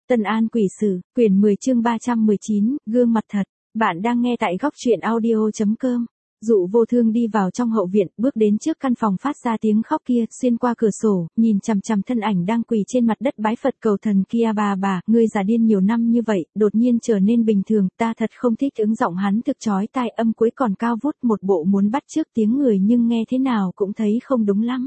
Tân An Quỷ Sử, quyển 10 chương 319, gương mặt thật. Bạn đang nghe tại góc truyện audio.com. Dụ Vô Thương đi vào trong hậu viện, bước đến trước căn phòng phát ra tiếng khóc kia, xuyên qua cửa sổ, nhìn chằm chằm thân ảnh đang quỳ trên mặt đất bái Phật cầu thần kia. Bà, ngươi già điên nhiều năm như vậy, đột nhiên trở nên bình thường, ta thật không thích. Ứng giọng hắn thực chói tai, âm cuối còn cao vút, một bộ muốn bắt chước tiếng người nhưng nghe thế nào cũng thấy không đúng lắm.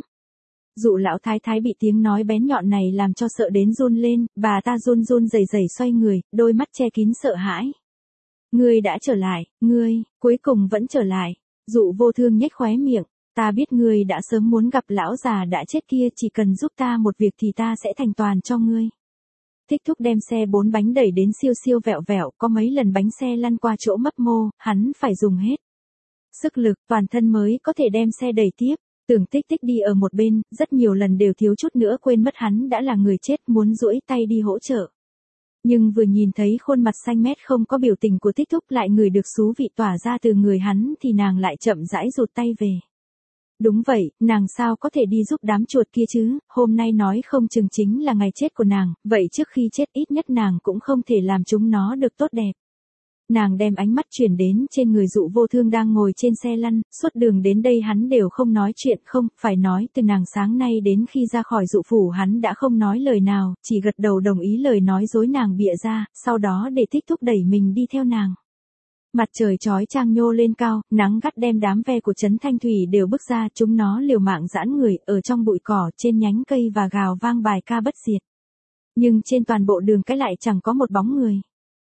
Dụ lão thái thái bị tiếng nói bén nhọn này làm cho sợ đến run lên, bà ta run run rẩy rẩy xoay người, đôi mắt che kín sợ hãi. Ngươi đã trở lại, ngươi, cuối cùng vẫn trở lại. Dụ Vô Thương nhếch khóe miệng, ta biết ngươi đã sớm muốn gặp lão già đã chết kia, chỉ cần giúp ta một việc thì ta sẽ thành toàn cho ngươi. Thích Thúc đem xe 4 bánh đẩy đến siêu siêu vẹo vẹo, có mấy lần bánh xe lăn qua chỗ mấp mô, hắn phải dùng hết sức lực, toàn thân mới có thể đem xe đẩy tiếp. Tưởng Tích Tích đi ở một bên, rất nhiều lần đều thiếu chút nữa quên mất hắn đã là người chết, muốn duỗi tay đi hỗ trợ. Nhưng vừa nhìn thấy khuôn mặt xanh mét không có biểu tình của Tích Thúc, lại ngửi được xú vị tỏa ra từ người hắn thì nàng lại chậm rãi rụt tay về. Đúng vậy, nàng sao có thể đi giúp đám chuột kia chứ, hôm nay nói không chừng chính là ngày chết của nàng, vậy trước khi chết ít nhất nàng cũng không thể làm chúng nó được tốt đẹp. Nàng đem ánh mắt chuyển đến trên người Dụ Vô Thương đang ngồi trên xe lăn, suốt đường đến đây hắn đều không nói chuyện, không, phải nói từ nàng sáng nay đến khi ra khỏi Dụ phủ hắn đã không nói lời nào, chỉ gật đầu đồng ý lời nói dối nàng bịa ra, sau đó để Thích Thúc đẩy mình đi theo nàng. Mặt trời chói chang nhô lên cao, nắng gắt đem đám ve của Trấn Thanh Thủy đều bước ra, chúng nó liều mạng giãn người, ở trong bụi cỏ, trên nhánh cây và gào vang bài ca bất diệt. Nhưng trên toàn bộ đường cái lại chẳng có một bóng người.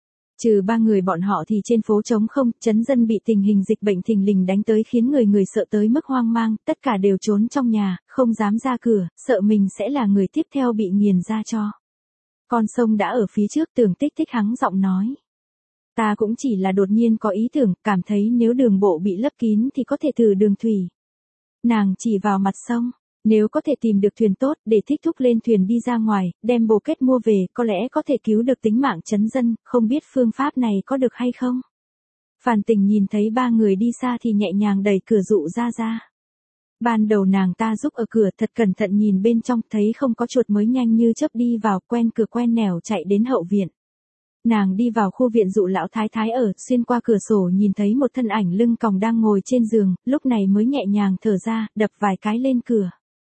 Trừ 3 người bọn họ thì trên phố trống không, trấn dân bị tình hình dịch bệnh thình lình đánh tới khiến người sợ tới mức hoang mang, tất cả đều trốn trong nhà, không dám ra cửa, sợ mình sẽ là người tiếp theo bị nghiền ra cho. Con sông đã ở phía trước, Tưởng Tích Tích hắng giọng nói. Ta cũng chỉ là đột nhiên có ý tưởng, cảm thấy nếu đường bộ bị lấp kín thì có thể thử đường thủy. Nàng chỉ vào mặt sông. Nếu có thể tìm được thuyền tốt, để Thích Thúc lên thuyền đi ra ngoài, đem bồ kết mua về, có lẽ có thể cứu được tính mạng trấn dân, không biết phương pháp này có được hay không. Phàn Tình nhìn thấy 3 người đi xa thì nhẹ nhàng đẩy cửa Dụ ra. Ban đầu nàng ta giúp ở cửa, thật cẩn thận nhìn bên trong, thấy không có chuột mới nhanh như chớp đi vào, quen cửa quen nẻo chạy đến hậu viện. Nàng đi vào khu viện Dụ lão thái thái ở, xuyên qua cửa sổ nhìn thấy một thân ảnh lưng còng đang ngồi trên giường, lúc này mới nhẹ nhàng thở ra, đập vài cái lên cửa.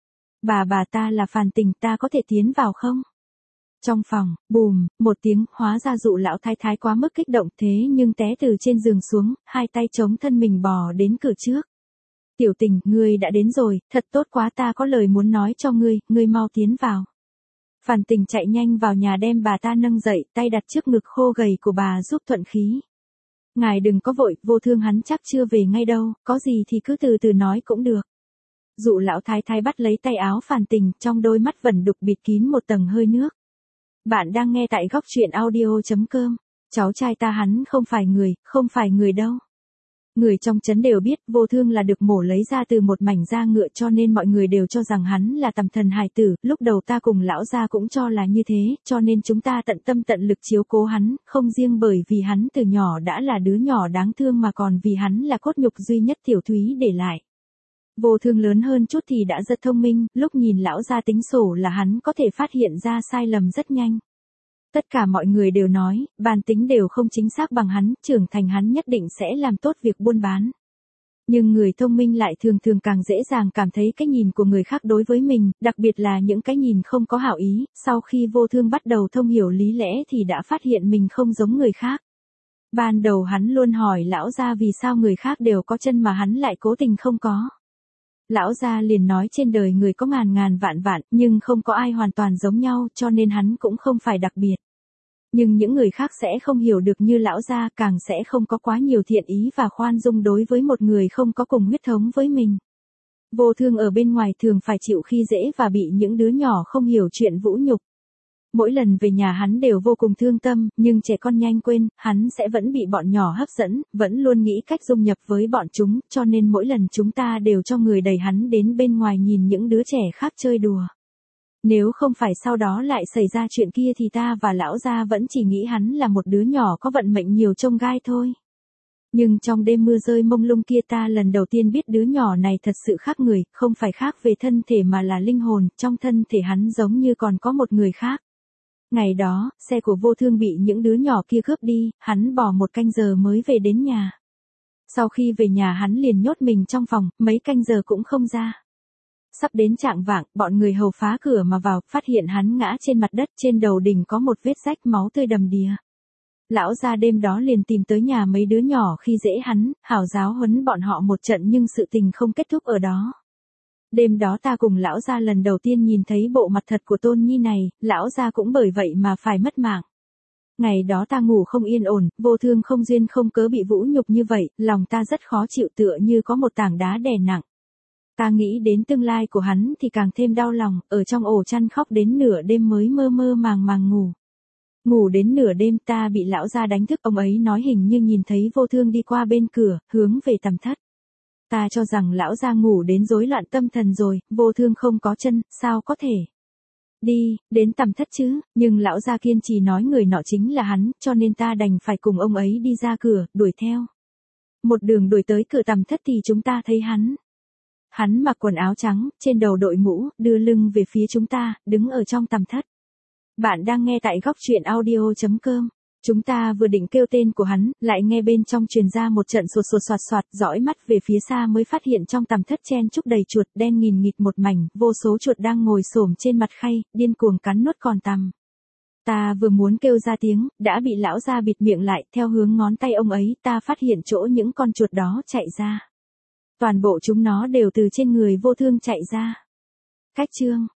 Bà ta là Phàn Tình, ta có thể tiến vào không? Trong phòng, bùm, một tiếng, hóa ra Dụ lão thái thái quá mức kích động thế nhưng té từ trên giường xuống, hai tay chống thân mình bò đến cửa trước. Tiểu Tình, ngươi đã đến rồi, thật tốt quá, ta có lời muốn nói cho ngươi mau tiến vào. Phàn Tình chạy nhanh vào nhà đem bà ta nâng dậy, tay đặt trước ngực khô gầy của bà giúp thuận khí. Ngài đừng có vội, Vô Thương hắn chắc chưa về ngay đâu, có gì thì cứ từ từ nói cũng được. Dụ lão thái thái bắt lấy tay áo Phàn Tình, trong đôi mắt vẩn đục bịt kín một tầng hơi nước. Bạn đang nghe tại góc truyện audio.com. Cháu trai ta hắn không phải người đâu. Người trong trấn đều biết Vô Thương là được mổ lấy ra từ một mảnh da ngựa, cho nên mọi người đều cho rằng hắn là tầm thần hài tử, lúc đầu ta cùng lão gia cũng cho là như thế, cho nên chúng ta tận tâm tận lực chiếu cố hắn, không riêng bởi vì hắn từ nhỏ đã là đứa nhỏ đáng thương mà còn vì hắn là cốt nhục duy nhất Tiểu Thúy để lại. Vô Thương lớn hơn chút thì đã rất thông minh, lúc nhìn lão gia tính sổ là hắn có thể phát hiện ra sai lầm rất nhanh. Tất cả mọi người đều nói, bản tính đều không chính xác bằng hắn, trưởng thành hắn nhất định sẽ làm tốt việc buôn bán. Nhưng người thông minh lại thường càng dễ dàng cảm thấy cái nhìn của người khác đối với mình, đặc biệt là những cái nhìn không có hảo ý, sau khi Vô Thương bắt đầu thông hiểu lý lẽ thì đã phát hiện mình không giống người khác. Ban đầu hắn luôn hỏi lão gia vì sao người khác đều có chân mà hắn lại cố tình không có. Lão gia liền nói trên đời người có ngàn vạn, nhưng không có ai hoàn toàn giống nhau, cho nên hắn cũng không phải đặc biệt. Nhưng những người khác sẽ không hiểu được như lão gia, càng sẽ không có quá nhiều thiện ý và khoan dung đối với một người không có cùng huyết thống với mình. Vô Thương ở bên ngoài thường phải chịu khi dễ và bị những đứa nhỏ không hiểu chuyện vũ nhục. Mỗi lần về nhà hắn đều vô cùng thương tâm, nhưng trẻ con nhanh quên, hắn sẽ vẫn bị bọn nhỏ hấp dẫn, vẫn luôn nghĩ cách dung nhập với bọn chúng, cho nên mỗi lần chúng ta đều cho người đẩy hắn đến bên ngoài nhìn những đứa trẻ khác chơi đùa. Nếu không phải sau đó lại xảy ra chuyện kia thì ta và lão gia vẫn chỉ nghĩ hắn là một đứa nhỏ có vận mệnh nhiều chông gai thôi. Nhưng trong đêm mưa rơi mông lung kia ta lần đầu tiên biết đứa nhỏ này thật sự khác người, không phải khác về thân thể mà là linh hồn, trong thân thể hắn giống như còn có một người khác. Ngày đó, xe của Vô Thương bị những đứa nhỏ kia cướp đi, hắn bỏ 1 canh giờ mới về đến nhà. Sau khi về nhà hắn liền nhốt mình trong phòng, mấy canh giờ cũng không ra. Sắp đến chạng vạng, bọn người hầu phá cửa mà vào, phát hiện hắn ngã trên mặt đất, trên đầu đỉnh có một vết rách máu tươi đầm đìa. Lão gia đêm đó liền tìm tới nhà mấy đứa nhỏ khi dễ hắn, hảo giáo huấn bọn họ một trận nhưng sự tình không kết thúc ở đó. Đêm đó ta cùng lão gia lần đầu tiên nhìn thấy bộ mặt thật của Tôn Nhi này, lão gia cũng bởi vậy mà phải mất mạng. Ngày đó ta ngủ không yên ổn, Vô Thương không duyên không cớ bị vũ nhục như vậy, lòng ta rất khó chịu tựa như có một tảng đá đè nặng. Ta nghĩ đến tương lai của hắn thì càng thêm đau lòng, ở trong ổ chăn khóc đến nửa đêm mới mơ mơ màng màng ngủ. Ngủ đến nửa đêm ta bị lão gia đánh thức, ông ấy nói hình như nhìn thấy Vô Thương đi qua bên cửa, hướng về tầm thất. Ta cho rằng lão gia ngủ đến rối loạn tâm thần rồi, Vô Thương không có chân, sao có thể đi đến tầm thất chứ, nhưng lão gia kiên trì nói người nọ chính là hắn, cho nên ta đành phải cùng ông ấy đi ra cửa, đuổi theo. Một đường đuổi tới cửa tầm thất thì chúng ta thấy hắn. Hắn mặc quần áo trắng, trên đầu đội mũ, đưa lưng về phía chúng ta, đứng ở trong tầm thất. Bạn đang nghe tại góc truyện audio.com. Chúng ta vừa định kêu tên của hắn, lại nghe bên trong truyền ra một trận sột sột soạt soạt, dõi mắt về phía xa mới phát hiện trong tầm thất chen chúc đầy chuột đen nghìn nghịt một mảnh, vô số chuột đang ngồi xổm trên mặt khay, điên cuồng cắn nuốt còn tằm. Ta vừa muốn kêu ra tiếng, đã bị lão gia bịt miệng lại, theo hướng ngón tay ông ấy, ta phát hiện chỗ những con chuột đó chạy ra. Toàn bộ chúng nó đều từ trên người Vô Thương chạy ra. Cách chương